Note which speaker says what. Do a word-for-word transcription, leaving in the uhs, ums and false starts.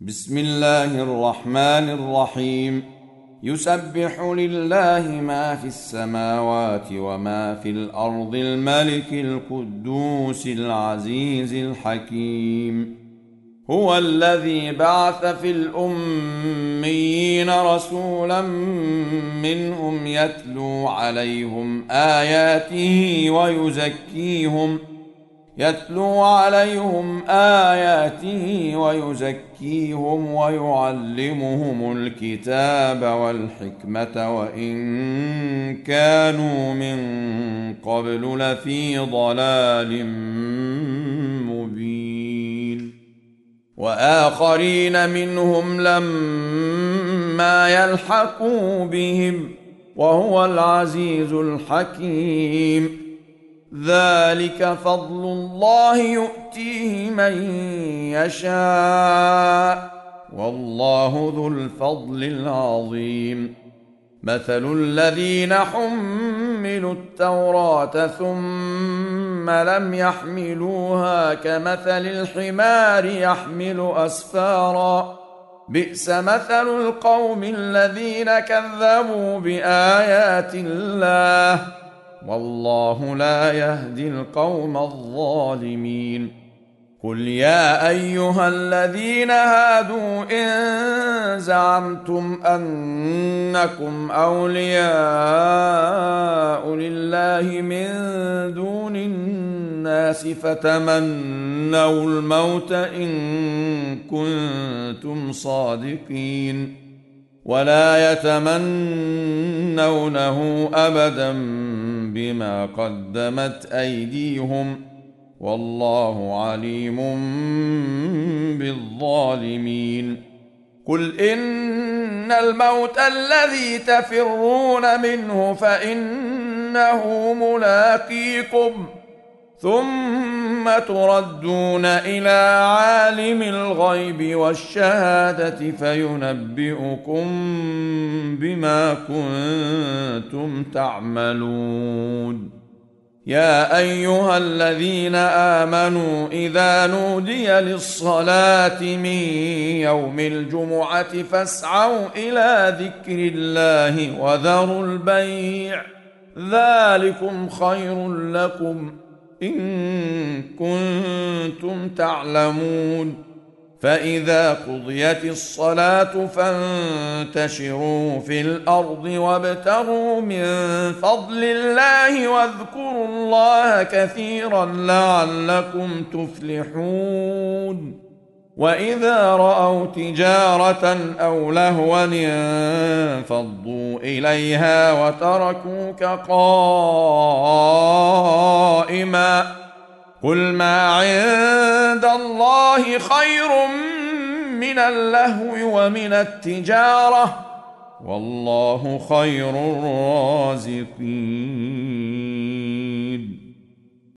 Speaker 1: بسم الله الرحمن الرحيم. يسبح لله ما في السماوات وما في الأرض الملك القدوس العزيز الحكيم. هو الذي بعث في الأميين رسولا منهم يتلو عليهم آياته ويزكيهم يتلو عليهم آياته ويزكيهم ويعلمهم الكتاب والحكمة وإن كانوا من قبل لفي ضلال مبين. وآخرين منهم لما يلحقوا بهم وهو العزيز الحكيم. ذلك فضل الله يؤتيه من يشاء والله ذو الفضل العظيم. مثل الذين حملوا التوراة ثم لم يحملوها كمثل الحمار يحمل أسفارا بئس مثل القوم الذين كذبوا بآيات الله والله لا يهدي القوم الظالمين. قل يا أيها الذين هادوا إن زعمتم أنكم أولياء لله من دون الناس فتمنوا الموت إن كنتم صادقين ولا يتمنونه أبدا بما قدمت أيديهم والله عليم بالظالمين. قل إن الموت الذي تفرون منه فإنه ملاقيكم ثم تردون إلى عالم الغيب والشهادة فينبئكم بما كنتم تعملون. يا أيها الذين آمنوا إذا نودي للصلاة من يوم الجمعة فاسعوا إلى ذكر الله وذروا البيع ذلكم خير لكم إن كنتم تعلمون. فإذا قضيت الصلاة فانتشروا في الأرض وابتغوا من فضل الله واذكروا الله كثيرا لعلكم تفلحون. وإذا رأوا تجارة أو لهوا انفضوا إليها وتركوك قائما قل ما عند الله خير من اللهو ومن التجارة والله خير الرازقين.